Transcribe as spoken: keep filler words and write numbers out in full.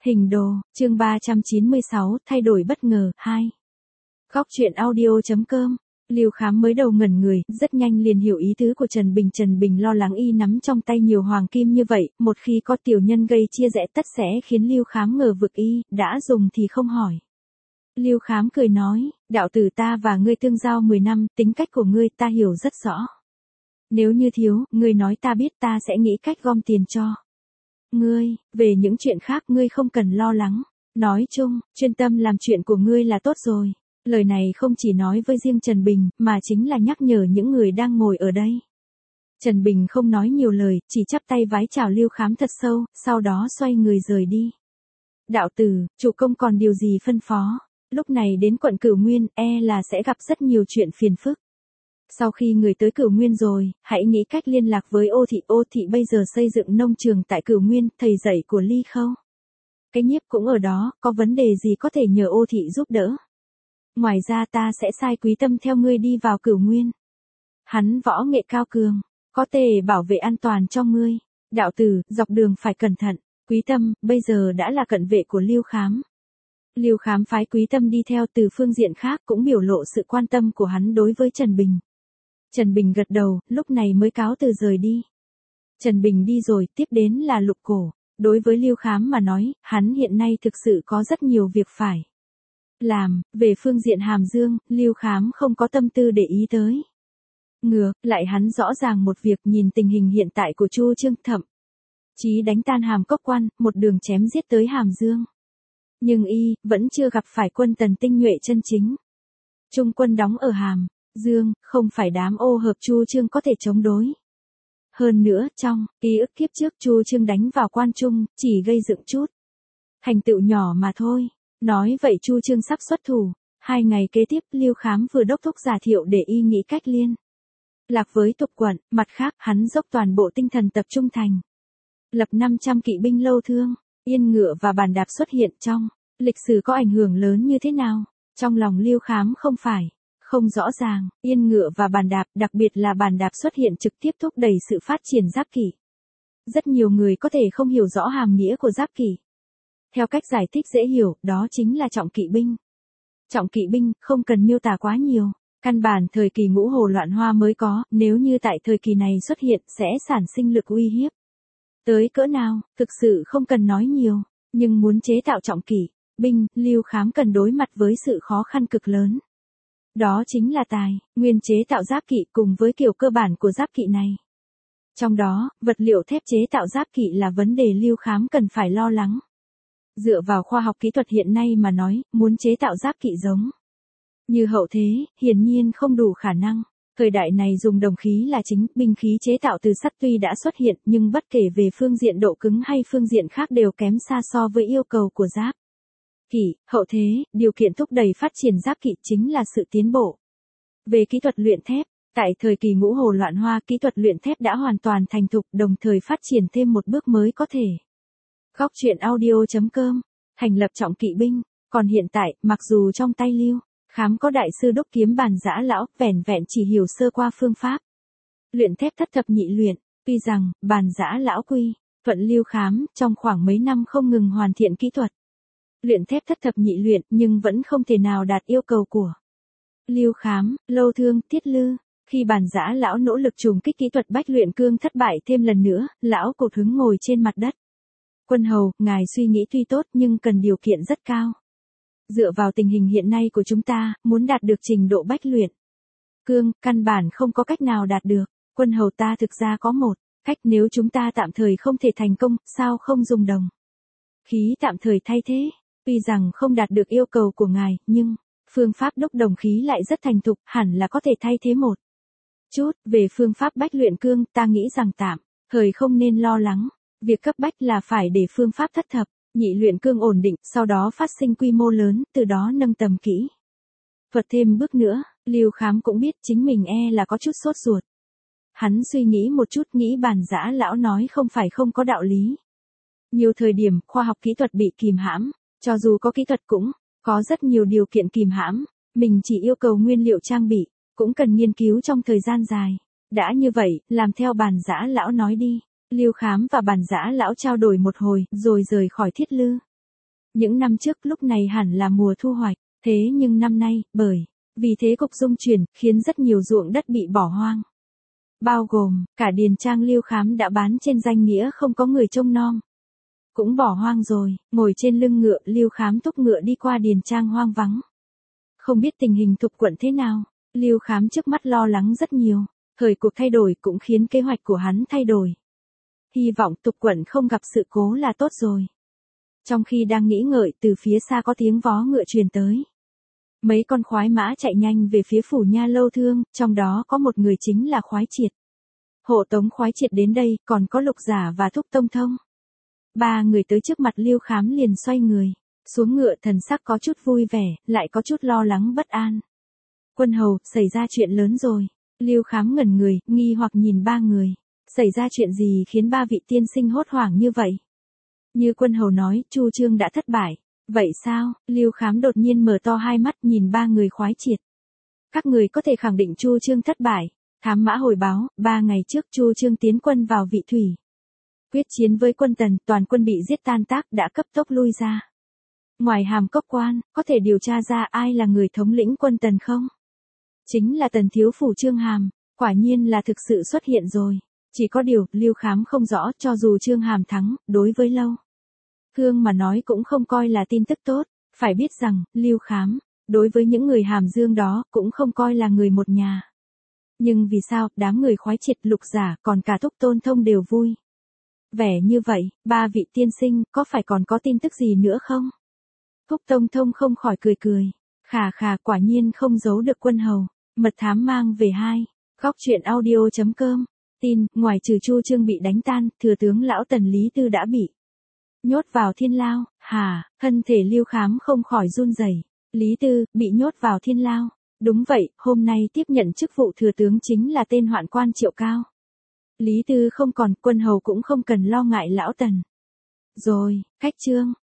Hình đồ, chương ba trăm chín mươi sáu, thay đổi bất ngờ, hai. Góc truyện audio.com. Lưu Khám mới đầu ngẩn người, rất nhanh liền hiểu ý tứ của Trần Bình. Trần Bình lo lắng y nắm trong tay nhiều hoàng kim như vậy, một khi có tiểu nhân gây chia rẽ tất sẽ khiến Lưu Khám ngờ vực y, đã dùng thì không hỏi. Lưu Khám cười nói, đạo tử ta và ngươi tương giao mười năm, tính cách của ngươi ta hiểu rất rõ. Nếu như thiếu, ngươi nói ta biết ta sẽ nghĩ cách gom tiền cho ngươi, về những chuyện khác ngươi không cần lo lắng. Nói chung, chuyên tâm làm chuyện của ngươi là tốt rồi. Lời này không chỉ nói với riêng Trần Bình, mà chính là nhắc nhở những người đang ngồi ở đây. Trần Bình không nói nhiều lời, chỉ chắp tay vái chào Lưu Khám thật sâu, sau đó xoay người rời đi. Đạo tử, chủ công còn điều gì phân phó? Lúc này đến quận Cửu Nguyên, e là sẽ gặp rất nhiều chuyện phiền phức. Sau khi người tới Cửu Nguyên rồi, hãy nghĩ cách liên lạc với Ô Thị. Ô Thị bây giờ xây dựng nông trường tại Cửu Nguyên, thầy dạy của Ly Khâu. Cái Nhiếp cũng ở đó, có vấn đề gì có thể nhờ Ô Thị giúp đỡ. Ngoài ra ta sẽ sai Quý Tâm theo ngươi đi vào Cửu Nguyên. Hắn võ nghệ cao cường, có thể bảo vệ an toàn cho ngươi. Đạo tử, dọc đường phải cẩn thận. Quý Tâm, bây giờ đã là cận vệ của Lưu Khám. Lưu Khám phái Quý Tâm đi theo. Từ phương diện khác cũng biểu lộ sự quan tâm của hắn đối với Trần Bình. Trần Bình gật đầu, lúc này mới cáo từ rời đi. Trần Bình đi rồi, tiếp đến là Lục Cổ. Đối với Lưu Khám mà nói, hắn hiện nay thực sự có rất nhiều việc phải làm. Về phương diện Hàm Dương, Lưu Khám không có tâm tư để ý tới. Ngược lại hắn rõ ràng một việc, nhìn tình hình hiện tại của Chu Trương, thậm chí đánh tan Hàm Cốc Quan, một đường chém giết tới Hàm Dương. Nhưng y vẫn chưa gặp phải quân Tần tinh nhuệ chân chính. Trung quân đóng ở Hàm Dương, không phải đám ô hợp Chu Trương có thể chống đối. Hơn nữa, trong ký ức kiếp trước Chu Trương đánh vào Quan Trung, chỉ gây dựng chút thành tựu nhỏ mà thôi. Nói vậy Chu Trương sắp xuất thủ. Hai ngày kế tiếp, Lưu Khám vừa đốc thúc Giả Thiệu để y nghĩ cách liên lạc với Tục quận, mặt khác hắn dốc toàn bộ tinh thần tập trung thành lập năm trăm kỵ binh lâu thương. Yên ngựa và bàn đạp xuất hiện trong lịch sử có ảnh hưởng lớn như thế nào? Trong lòng Lưu Khám không phải không rõ ràng. Yên ngựa và bàn đạp, đặc biệt là bàn đạp xuất hiện trực tiếp thúc đẩy sự phát triển giáp kỵ. Rất nhiều người có thể không hiểu rõ hàm nghĩa của giáp kỵ. Theo cách giải thích dễ hiểu, đó chính là trọng kỵ binh. Trọng kỵ binh, không cần miêu tả quá nhiều. Căn bản thời kỳ Ngũ Hồ Loạn Hoa mới có, nếu như tại thời kỳ này xuất hiện, sẽ sản sinh lực uy hiếp tới cỡ nào, thực sự không cần nói nhiều. Nhưng muốn chế tạo trọng kỵ binh, Lưu Khám cần đối mặt với sự khó khăn cực lớn. Đó chính là tài nguyên chế tạo giáp kỵ cùng với kiểu cơ bản của giáp kỵ này. Trong đó, vật liệu thép chế tạo giáp kỵ là vấn đề Lưu Khám cần phải lo lắng. Dựa vào khoa học kỹ thuật hiện nay mà nói, muốn chế tạo giáp kỵ giống như Hậu Thế, hiển nhiên không đủ khả năng. Thời đại này dùng đồng khí là chính, binh khí chế tạo từ sắt tuy đã xuất hiện, nhưng bất kể về phương diện độ cứng hay phương diện khác đều kém xa so với yêu cầu của giáp kỵ. Hậu Thế, điều kiện thúc đẩy phát triển giáp kỵ chính là sự tiến bộ về kỹ thuật luyện thép. Tại thời kỳ Ngũ Hồ Loạn Hoa, kỹ thuật luyện thép đã hoàn toàn thành thục, đồng thời phát triển thêm một bước mới có thể. Góc truyện audio.com. Thành lập trọng kỵ binh. Còn hiện tại, mặc dù trong tay Lưu Khám có đại sư đốc kiếm Bàn Giã Lão, vẻn vẹn chỉ hiểu sơ qua phương pháp luyện thép thất thập nhị luyện. Tuy rằng, Bàn Giã Lão quy thuận Lưu Khám, trong khoảng mấy năm không ngừng hoàn thiện kỹ thuật luyện thép thất thập nhị luyện, nhưng vẫn không thể nào đạt yêu cầu của Lưu Khám. Lâu Thương, Tiết Lư. Khi Bàn Giã Lão nỗ lực trùng kích kỹ thuật bách luyện cương thất bại thêm lần nữa, lão cột hứng ngồi trên mặt đất. Quân hầu, ngài suy nghĩ tuy tốt nhưng cần điều kiện rất cao. Dựa vào tình hình hiện nay của chúng ta, muốn đạt được trình độ bách luyện cương, căn bản không có cách nào đạt được. Quân hầu, ta thực ra có một cách, nếu chúng ta tạm thời không thể thành công, sao không dùng đồng khí tạm thời thay thế? Tuy rằng không đạt được yêu cầu của ngài, nhưng phương pháp đúc đồng khí lại rất thành thục, hẳn là có thể thay thế một chút. Về phương pháp bách luyện cương, ta nghĩ rằng tạm thời không nên lo lắng. Việc cấp bách là phải để phương pháp thất thập nhị luyện cương ổn định, sau đó phát sinh quy mô lớn, từ đó nâng tầm kỹ thuật thêm bước nữa. Lưu Khám cũng biết chính mình e là có chút sốt ruột. Hắn suy nghĩ một chút, nghĩ Bàn Giã Lão nói không phải không có đạo lý. Nhiều thời điểm, khoa học kỹ thuật bị kìm hãm, cho dù có kỹ thuật cũng có rất nhiều điều kiện kìm hãm. Mình chỉ yêu cầu nguyên liệu trang bị, cũng cần nghiên cứu trong thời gian dài. Đã như vậy, làm theo Bàn Giã Lão nói đi. Lưu Khám và Bàn Giã Lão trao đổi một hồi, rồi rời khỏi Thiết Lư. Những năm trước lúc này hẳn là mùa thu hoạch, thế nhưng năm nay, bởi vì thế cục dung chuyển, khiến rất nhiều ruộng đất bị bỏ hoang. Bao gồm, cả điền trang Liêu Khám đã bán trên danh nghĩa không có người trông nom. Cũng bỏ hoang rồi, ngồi trên lưng ngựa, Liêu Khám thúc ngựa đi qua điền trang hoang vắng. Không biết tình hình thuộc quận thế nào, Liêu Khám trước mắt lo lắng rất nhiều, thời cuộc thay đổi cũng khiến kế hoạch của hắn thay đổi. Hy vọng tục quận không gặp sự cố là tốt rồi. Trong khi đang nghĩ ngợi, từ phía xa có tiếng vó ngựa truyền tới. Mấy con khoái mã chạy nhanh về phía phủ nha lâu thương, trong đó có một người chính là khoái triệt. Hộ tống khoái triệt đến đây, còn có lục giả và thúc tông thông. Ba người tới trước mặt Liêu Khám liền xoay người, xuống ngựa, thần sắc có chút vui vẻ, lại có chút lo lắng bất an. Quân hầu, xảy ra chuyện lớn rồi. Liêu Khám ngẩn người, nghi hoặc nhìn ba người. Xảy ra chuyện gì khiến ba vị tiên sinh hốt hoảng như vậy? Như quân hầu nói, Chu Trương đã thất bại. Vậy sao? Liêu Khám đột nhiên mở to hai mắt nhìn ba người khoái triệt. Các người có thể khẳng định Chu Trương thất bại. Thám mã hồi báo, ba ngày trước Chu Trương tiến quân vào Vị Thủy. Quyết chiến với quân Tần, toàn quân bị giết tan tác, đã cấp tốc lui ra. Ngoài Hàm Cốc quan, có thể điều tra ra ai là người thống lĩnh quân Tần không? Chính là Tần thiếu phủ Trương Hàm, quả nhiên là thực sự xuất hiện rồi. Chỉ có điều, Liêu Khám không rõ, cho dù Trương Hàm thắng, đối với Lâu Cương mà nói cũng không coi là tin tức tốt. Phải biết rằng, Liêu Khám, đối với những người Hàm Dương đó, cũng không coi là người một nhà. Nhưng vì sao, đám người khoái triệt, lục giả, còn cả thúc tôn thông đều vui? Vẻ như vậy, ba vị tiên sinh, có phải còn có tin tức gì nữa không? Thúc Tông Thông không khỏi cười cười. Khà khà, quả nhiên không giấu được quân hầu. Mật thám mang về hai. Góc truyện audio chấm com. Tin, ngoài trừ Chu Trương bị đánh tan, thừa tướng lão Tần Lý Tư đã bị nhốt vào thiên lao. Hà, thân thể Liêu Khám không khỏi run rẩy. Lý Tư, bị nhốt vào thiên lao. Đúng vậy, hôm nay tiếp nhận chức vụ thừa tướng chính là tên hoạn quan Triệu Cao. Lý Tư không còn, quân hầu cũng không cần lo ngại lão Tần. Rồi, cách chương.